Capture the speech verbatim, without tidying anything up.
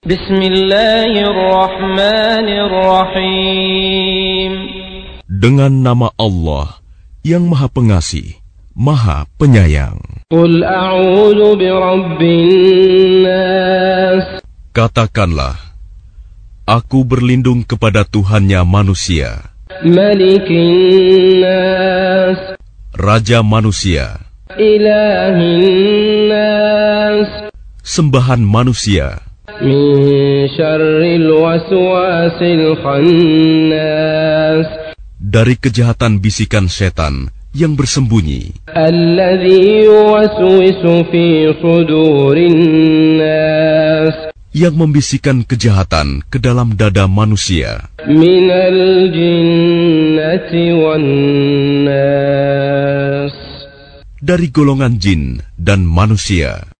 Bismillahirrahmanirrahim. Dengan nama Allah yang Maha Pengasih, Maha Penyayang. Qul a'udzu birabbin nas. Katakanlah, aku berlindung kepada Tuhannya manusia, Malikin nas, Raja manusia, Ilahin nas, sembahan manusia, min syarril waswasil khannas, dari kejahatan bisikan setan yang bersembunyi, alladzi yuwaswisu fi sudurin nas, yang membisikkan kejahatan ke dalam dada manusia, minal jinnati wan nas, dari golongan jin dan manusia.